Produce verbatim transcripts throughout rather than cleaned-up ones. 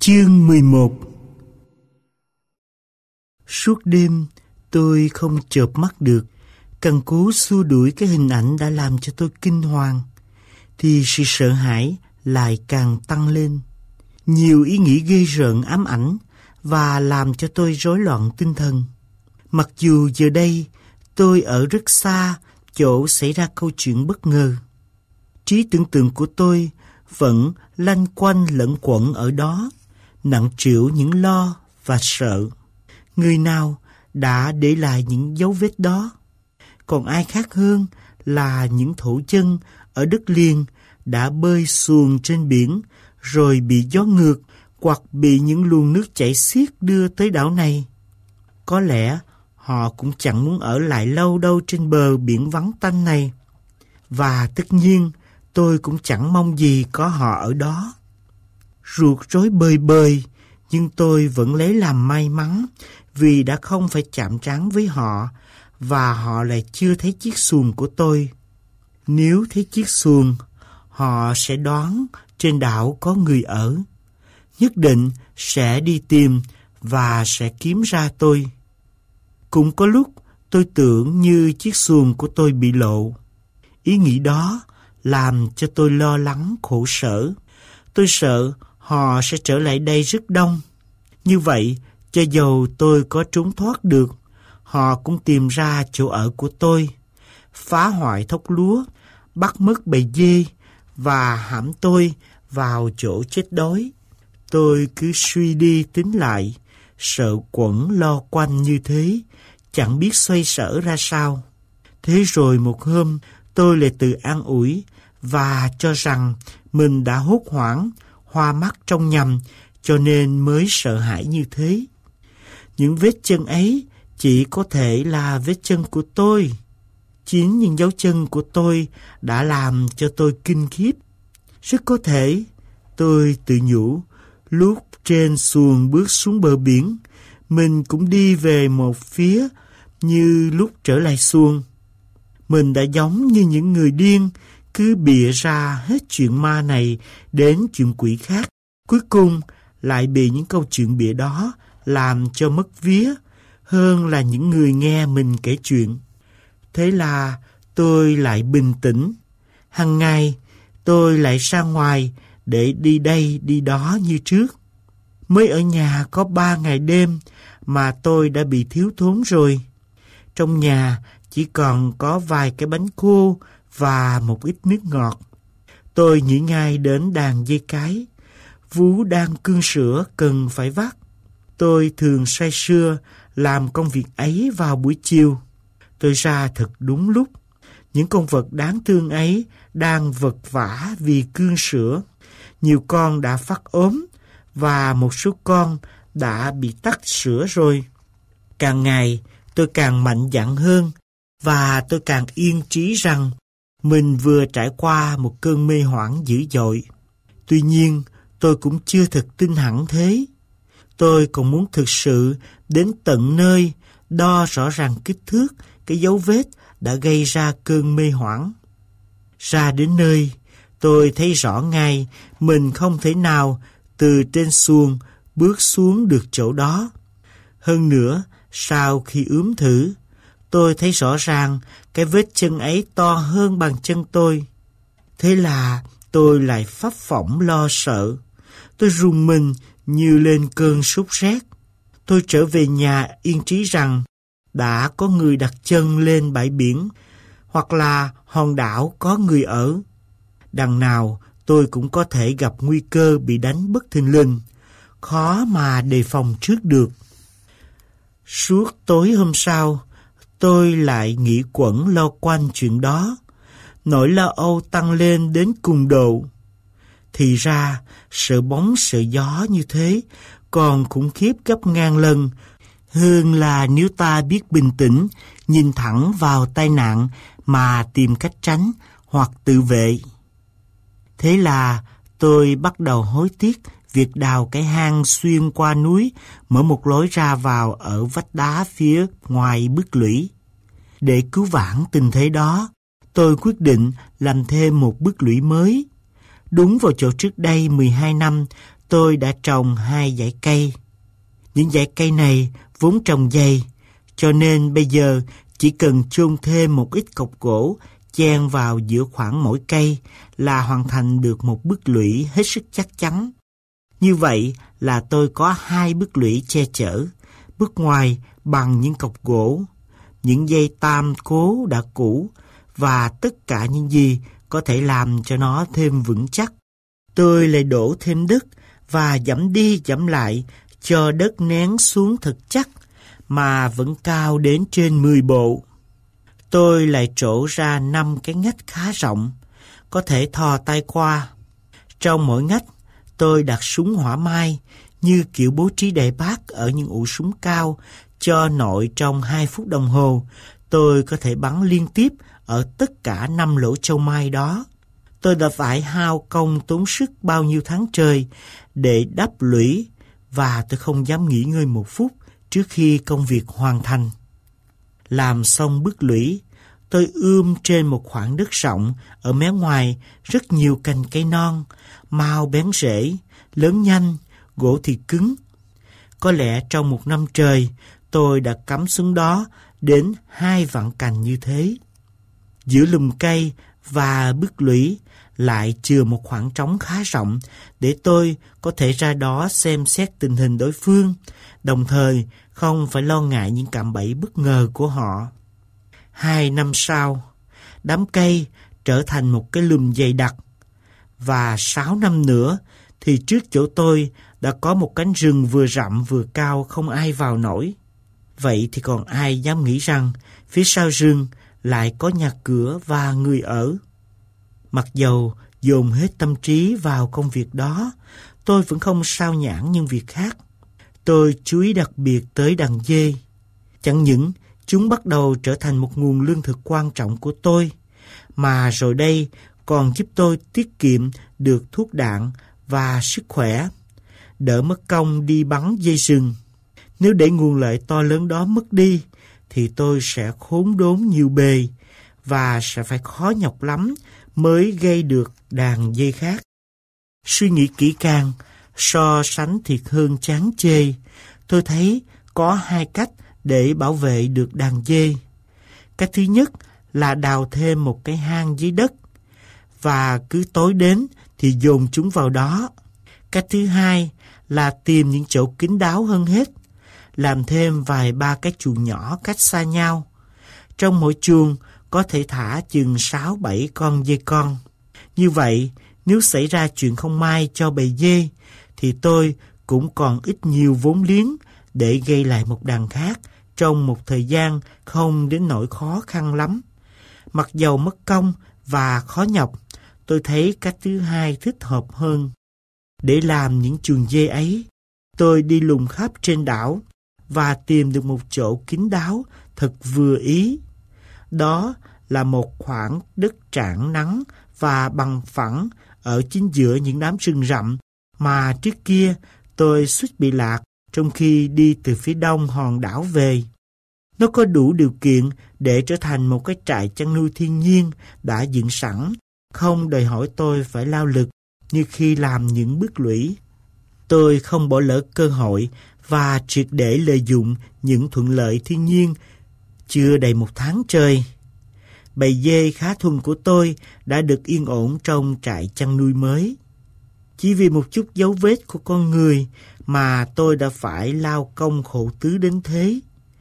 Chương mười một. Suốt đêm tôi không chợp mắt được, cần cố xua đuổi cái hình ảnh đã làm cho tôi kinh hoàng, thì sự sợ hãi lại càng tăng lên. Nhiều ý nghĩ ghê rợn ám ảnh và làm cho tôi rối loạn tinh thần. Mặc dù giờ đây tôi ở rất xa chỗ xảy ra câu chuyện bất ngờ, trí tưởng tượng của tôi vẫn lanh quanh lẫn quẩn ở đó, nặng trĩu những lo và sợ. Người nào đã để lại những dấu vết đó? Còn ai khác hơn là những thổ dân ở đất liền đã bơi xuồng trên biển rồi bị gió ngược hoặc bị những luồng nước chảy xiết đưa tới đảo này. Có lẽ họ cũng chẳng muốn ở lại lâu đâu trên bờ biển vắng tanh này. Và tất nhiên tôi cũng chẳng mong gì có họ ở đó. Ruột rối bời bời, nhưng tôi vẫn lấy làm may mắn vì đã không phải chạm trán với họ, và họ lại chưa thấy chiếc xuồng của tôi. Nếu thấy chiếc xuồng, họ sẽ đoán trên đảo có người ở. Nhất định sẽ đi tìm và sẽ kiếm ra tôi. Cũng có lúc tôi tưởng như chiếc xuồng của tôi bị lộ. Ý nghĩ đó làm cho tôi lo lắng khổ sở. Tôi sợ họ sẽ trở lại đây rất đông. Như vậy, cho dầu tôi có trốn thoát được, họ cũng tìm ra chỗ ở của tôi, phá hoại thóc lúa, bắt mất bầy dê và hãm tôi vào chỗ chết đói. Tôi cứ suy đi tính lại, sợ quẩn lo quanh như thế, chẳng biết xoay sở ra sao. Thế rồi một hôm, tôi lại tự an ủi và cho rằng mình đã hốt hoảng, hoa mắt trong nhầm, cho nên mới sợ hãi như thế. Những vết chân ấy chỉ có thể là vết chân của tôi. Chính những dấu chân của tôi đã làm cho tôi kinh khiếp. Rất có thể, tôi tự nhủ, lúc trên xuồng bước xuống bờ biển, mình cũng đi về một phía như lúc trở lại xuồng. Mình đã giống như những người điên, cứ bịa ra hết chuyện ma này đến chuyện quỷ khác. Cuối cùng lại bị những câu chuyện bịa đó làm cho mất vía hơn là những người nghe mình kể chuyện. Thế là tôi lại bình tĩnh. Hằng ngày tôi lại ra ngoài để đi đây đi đó như trước. Mới ở nhà có ba ngày đêm mà tôi đã bị thiếu thốn rồi. Trong nhà chỉ còn có vài cái bánh khô và một ít nước ngọt. Tôi nghĩ ngay đến đàn dây cái. Vú đang cưng sữa cần phải vắt. Tôi thường say sưa làm công việc ấy vào buổi chiều. Tôi ra thật đúng lúc. Những con vật đáng thương ấy đang vật vã vì cưng sữa. Nhiều con đã phát ốm và một số con đã bị tắc sữa rồi. Càng ngày tôi càng mạnh dạn hơn và tôi càng yên trí rằng mình vừa trải qua một cơn mê hoảng dữ dội. Tuy nhiên, tôi cũng chưa thực tin hẳn thế. Tôi còn muốn thực sự đến tận nơi đo rõ ràng kích thước cái dấu vết đã gây ra cơn mê hoảng. Ra đến nơi, tôi thấy rõ ngay mình không thể nào từ trên xuồng bước xuống được chỗ đó. Hơn nữa, sau khi ướm thử, tôi thấy rõ ràng cái vết chân ấy to hơn bàn chân tôi. Thế là tôi lại phấp phỏng lo sợ. Tôi rùng mình như lên cơn sốt rét. Tôi trở về nhà yên trí rằng đã có người đặt chân lên bãi biển hoặc là hòn đảo có người ở. Đằng nào tôi cũng có thể gặp nguy cơ bị đánh bất thình lình, khó mà đề phòng trước được. Suốt tối hôm sau, tôi lại nghĩ quẩn lo quanh chuyện đó. Nỗi lo âu tăng lên đến cùng độ. Thì ra, sợ bóng sợ gió như thế còn khủng khiếp gấp ngàn lần hơn là nếu ta biết bình tĩnh, nhìn thẳng vào tai nạn mà tìm cách tránh hoặc tự vệ. Thế là tôi bắt đầu hối tiếc việc đào cái hang xuyên qua núi, mở một lối ra vào ở vách đá phía ngoài bức lũy. Để cứu vãn tình thế đó, tôi quyết định làm thêm một bức lũy mới. Đúng vào chỗ trước đây mười hai năm, tôi đã trồng hai dãy cây. Những dãy cây này vốn trồng dày, cho nên bây giờ chỉ cần chôn thêm một ít cọc gỗ chen vào giữa khoảng mỗi cây là hoàn thành được một bức lũy hết sức chắc chắn. Như vậy là tôi có hai bức lũy che chở, bức ngoài bằng những cọc gỗ, những dây tam cố đã cũ và tất cả những gì có thể làm cho nó thêm vững chắc. Tôi lại đổ thêm đất và dẫm đi dẫm lại cho đất nén xuống thật chắc mà vẫn cao đến trên mười bộ. Tôi lại trổ ra năm cái ngách khá rộng, có thể thò tay qua. Trong mỗi ngách, tôi đặt súng hỏa mai như kiểu bố trí đại bác ở những ụ súng cao, cho nội trong hai phút đồng hồ tôi có thể bắn liên tiếp ở tất cả năm lỗ châu mai đó. Tôi đã phải hao công tốn sức bao nhiêu tháng trời để đắp lũy, và tôi không dám nghỉ ngơi một phút trước khi công việc hoàn thành. Làm xong bức lũy, tôi ươm trên một khoảng đất rộng ở mé ngoài rất nhiều cành cây non, mau bén rễ, lớn nhanh, gỗ thì cứng. Có lẽ trong một năm trời, tôi đã cắm xuống đó đến hai vạn cành như thế. Giữa lùm cây và bức lũy lại chừa một khoảng trống khá rộng để tôi có thể ra đó xem xét tình hình đối phương, đồng thời không phải lo ngại những cạm bẫy bất ngờ của họ. Hai năm sau, đám cây trở thành một cái lùm dày đặc, và sáu năm nữa thì trước chỗ tôi đã có một cánh rừng vừa rậm vừa cao không ai vào nổi. Vậy thì còn ai dám nghĩ rằng phía sau rừng lại có nhà cửa và người ở. Mặc dầu dồn hết tâm trí vào công việc đó, tôi vẫn không sao nhãng những việc khác. Tôi chú ý đặc biệt tới đàn dê. Chẳng những chúng bắt đầu trở thành một nguồn lương thực quan trọng của tôi, mà rồi đây còn giúp tôi tiết kiệm được thuốc đạn và sức khỏe, đỡ mất công đi bắn dê rừng. Nếu để nguồn lợi to lớn đó mất đi, thì tôi sẽ khốn đốn nhiều bề và sẽ phải khó nhọc lắm mới gây được đàn dê khác. Suy nghĩ kỹ càng, so sánh thiệt hơn chán chê, tôi thấy có hai cách để bảo vệ được đàn dê. Cách thứ nhất là đào thêm một cái hang dưới đất, và cứ tối đến thì dồn chúng vào đó. Cách thứ hai là tìm những chỗ kín đáo hơn hết, làm thêm vài ba cái chuồng nhỏ cách xa nhau. Trong mỗi chuồng có thể thả chừng sáu bảy con dê con. Như vậy, nếu xảy ra chuyện không may cho bầy dê, thì tôi cũng còn ít nhiều vốn liếng để gây lại một đàn khác trong một thời gian không đến nỗi khó khăn lắm. Mặc dầu mất công và khó nhọc, tôi thấy cách thứ hai thích hợp hơn. Để làm những chuồng dê ấy, tôi đi lùng khắp trên đảo và tìm được một chỗ kín đáo thật vừa ý. Đó là một khoảng đất trảng nắng và bằng phẳng ở chính giữa những đám rừng rậm mà trước kia tôi suýt bị lạc trong khi đi từ phía đông hòn đảo về. Nó có đủ điều kiện để trở thành một cái trại chăn nuôi thiên nhiên đã dựng sẵn, không đòi hỏi tôi phải lao lực như khi làm những bước lũy. Tôi không bỏ lỡ cơ hội và triệt để lợi dụng những thuận lợi thiên nhiên. Chưa đầy một tháng trời, bầy dê khá thuần của tôi đã được yên ổn trong trại chăn nuôi mới. Chỉ vì một chút dấu vết của con người mà tôi đã phải lao công khổ tứ đến thế.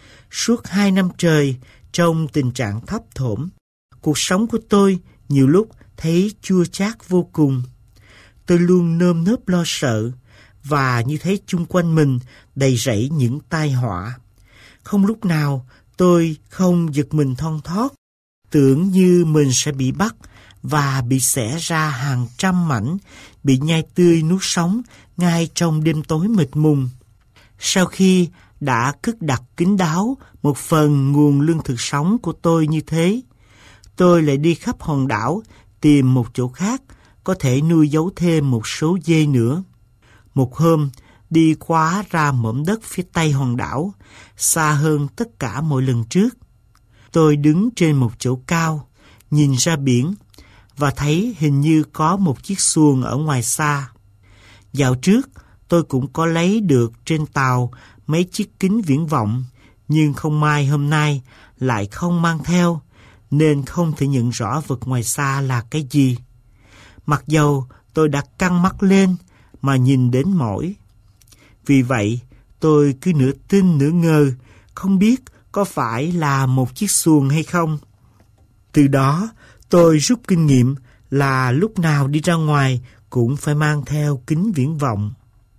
Suốt hai năm trời, trong tình trạng thấp thỏm, cuộc sống của tôi nhiều lúc thấy chua chát vô cùng. Tôi luôn nơm nớp lo sợ, và như thấy chung quanh mình đầy rẫy những tai họa. Không lúc nào tôi không giật mình thon thót, tưởng như mình sẽ bị bắt và bị xẻ ra hàng trăm mảnh, bị nhai tươi nuốt sống ngay trong đêm tối mịt mùng. Sau khi đã cất đặt kín đáo một phần nguồn lương thực sống của tôi như thế, tôi lại đi khắp hòn đảo tìm một chỗ khác có thể nuôi giấu thêm một số dê nữa. Một hôm, đi quá ra mỏm đất phía tây hòn đảo, xa hơn tất cả mọi lần trước. Tôi đứng trên một chỗ cao, nhìn ra biển, và thấy hình như có một chiếc xuồng ở ngoài xa. Dạo trước, tôi cũng có lấy được trên tàu mấy chiếc kính viễn vọng, nhưng không may hôm nay lại không mang theo, nên không thể nhận rõ vật ngoài xa là cái gì. Mặc dầu tôi đã căng mắt lên mà nhìn đến mỏi. Vì vậy, tôi cứ nửa tin nửa ngờ, không biết có phải là một chiếc xuồng hay không. Từ đó, tôi rút kinh nghiệm là lúc nào đi ra ngoài cũng phải mang theo kính viễn vọng.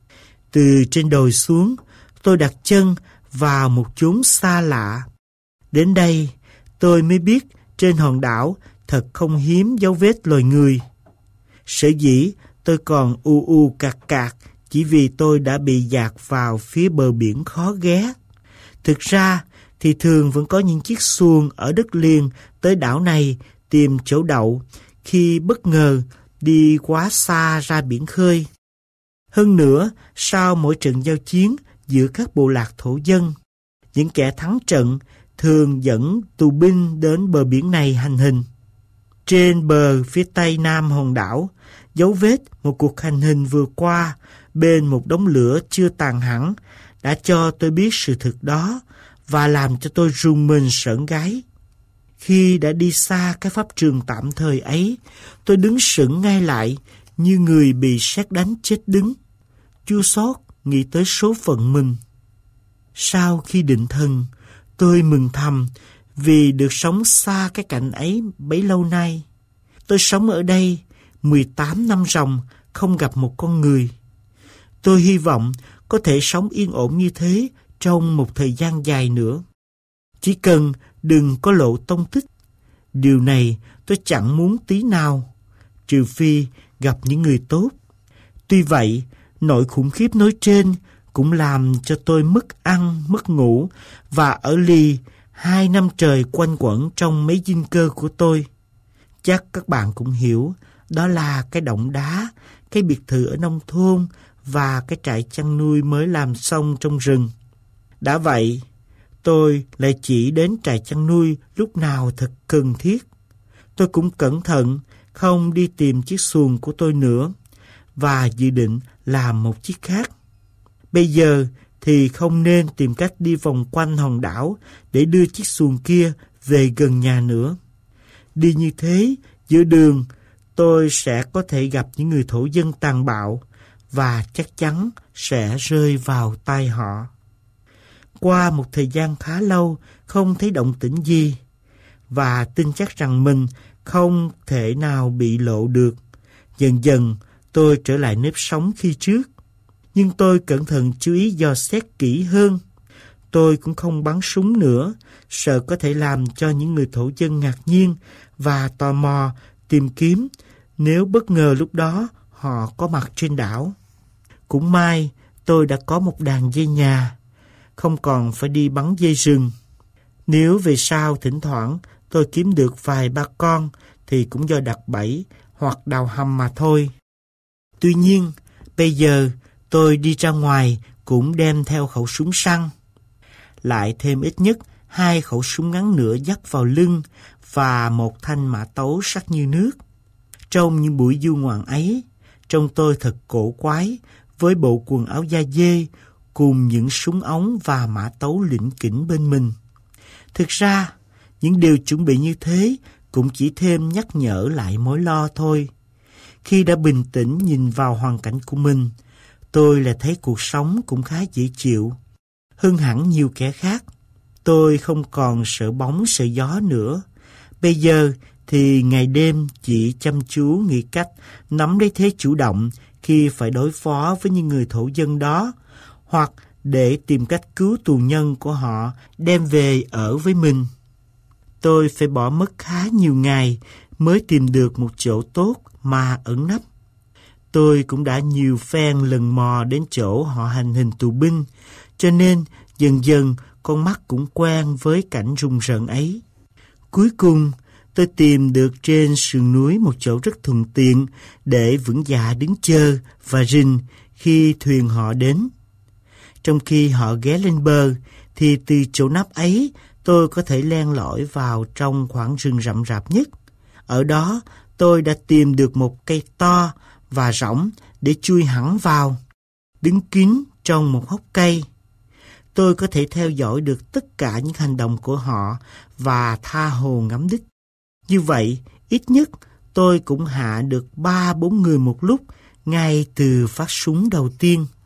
Từ trên đồi xuống, tôi đặt chân vào một chốn xa lạ. Đến đây, tôi mới biết trên hòn đảo thật không hiếm dấu vết loài người. Sở dĩ tôi còn u u cạc cạc chỉ vì tôi đã bị dạt vào phía bờ biển khó ghé. Thực ra thì thường vẫn có những chiếc xuồng ở đất liền tới đảo này tìm chỗ đậu khi bất ngờ đi quá xa ra biển khơi. Hơn nữa, sau mỗi trận giao chiến giữa các bộ lạc thổ dân, những kẻ thắng trận thường dẫn tù binh đến bờ biển này hành hình. Trên bờ phía tây nam hòn đảo, dấu vết một cuộc hành hình vừa qua bên một đống lửa chưa tàn hẳn đã cho tôi biết sự thực đó và làm cho tôi rùng mình sởn gáy. Khi đã đi xa cái pháp trường tạm thời ấy, tôi đứng sững ngay lại như người bị sét đánh chết đứng. Chua xót nghĩ tới số phận mình. Sau khi định thần, tôi mừng thầm vì được sống xa cái cảnh ấy bấy lâu nay. Tôi sống ở đây mười tám năm ròng không gặp một con người. Tôi hy vọng có thể sống yên ổn như thế trong một thời gian dài nữa. Chỉ cần đừng có lộ tông tích. Điều này tôi chẳng muốn tí nào, trừ phi gặp những người tốt. Tuy vậy, nỗi khủng khiếp nói trên cũng làm cho tôi mất ăn, mất ngủ và ở lì hai năm trời quanh quẩn trong mấy dinh cơ của tôi. Chắc các bạn cũng hiểu, đó là cái động đá, cái biệt thự ở nông thôn và cái trại chăn nuôi mới làm xong trong rừng. Đã vậy, tôi lại chỉ đến trại chăn nuôi lúc nào thật cần thiết. Tôi cũng cẩn thận không đi tìm chiếc xuồng của tôi nữa và dự định làm một chiếc khác. Bây giờ thì không nên tìm cách đi vòng quanh hòn đảo để đưa chiếc xuồng kia về gần nhà nữa. Đi như thế, giữa đường tôi sẽ có thể gặp những người thổ dân tàn bạo và chắc chắn sẽ rơi vào tay họ. Qua một thời gian khá lâu không thấy động tĩnh gì và tin chắc rằng mình không thể nào bị lộ được, dần dần tôi trở lại nếp sống khi trước. Nhưng tôi cẩn thận chú ý dò xét kỹ hơn. Tôi cũng không bắn súng nữa, sợ có thể làm cho những người thổ dân ngạc nhiên và tò mò tìm kiếm nếu bất ngờ lúc đó họ có mặt trên đảo. Cũng may tôi đã có một đàn dây nhà, không còn phải đi bắn dây rừng. Nếu về sau thỉnh thoảng tôi kiếm được vài ba con thì cũng do đặt bẫy hoặc đào hầm mà thôi. Tuy nhiên, bây giờ tôi đi ra ngoài cũng đem theo khẩu súng săn, lại thêm ít nhất hai khẩu súng ngắn nữa dắt vào lưng và một thanh mã tấu sắc như nước. Trong những buổi du ngoạn ấy, trông tôi thật cổ quái với bộ quần áo da dê cùng những súng ống và mã tấu lỉnh kỉnh bên mình. Thực ra, những điều chuẩn bị như thế cũng chỉ thêm nhắc nhở lại mối lo thôi. Khi đã bình tĩnh nhìn vào hoàn cảnh của mình, tôi lại thấy cuộc sống cũng khá dễ chịu hơn hẳn nhiều kẻ khác. Tôi không còn sợ bóng sợ gió nữa. Bây giờ thì ngày đêm chỉ chăm chú nghĩ cách nắm lấy thế chủ động khi phải đối phó với những người thổ dân đó, hoặc để tìm cách cứu tù nhân của họ đem về ở với mình. Tôi phải bỏ mất khá nhiều ngày mới tìm được một chỗ tốt mà ẩn nấp. Tôi cũng đã nhiều phen lần mò đến chỗ họ hành hình tù binh, cho nên dần dần con mắt cũng quen với cảnh rùng rợn ấy. Cuối cùng, tôi tìm được trên sườn núi một chỗ rất thuận tiện để vững dạ đứng chờ và rình khi thuyền họ đến. Trong khi họ ghé lên bờ, thì từ chỗ nắp ấy tôi có thể len lỏi vào trong khoảng rừng rậm rạp nhất. Ở đó, tôi đã tìm được một cây to và rỗng để chui hẳn vào, đứng kín trong một hốc cây. Tôi có thể theo dõi được tất cả những hành động của họ và tha hồ ngắm đích. Như vậy, ít nhất tôi cũng hạ được ba bốn người một lúc ngay từ phát súng đầu tiên.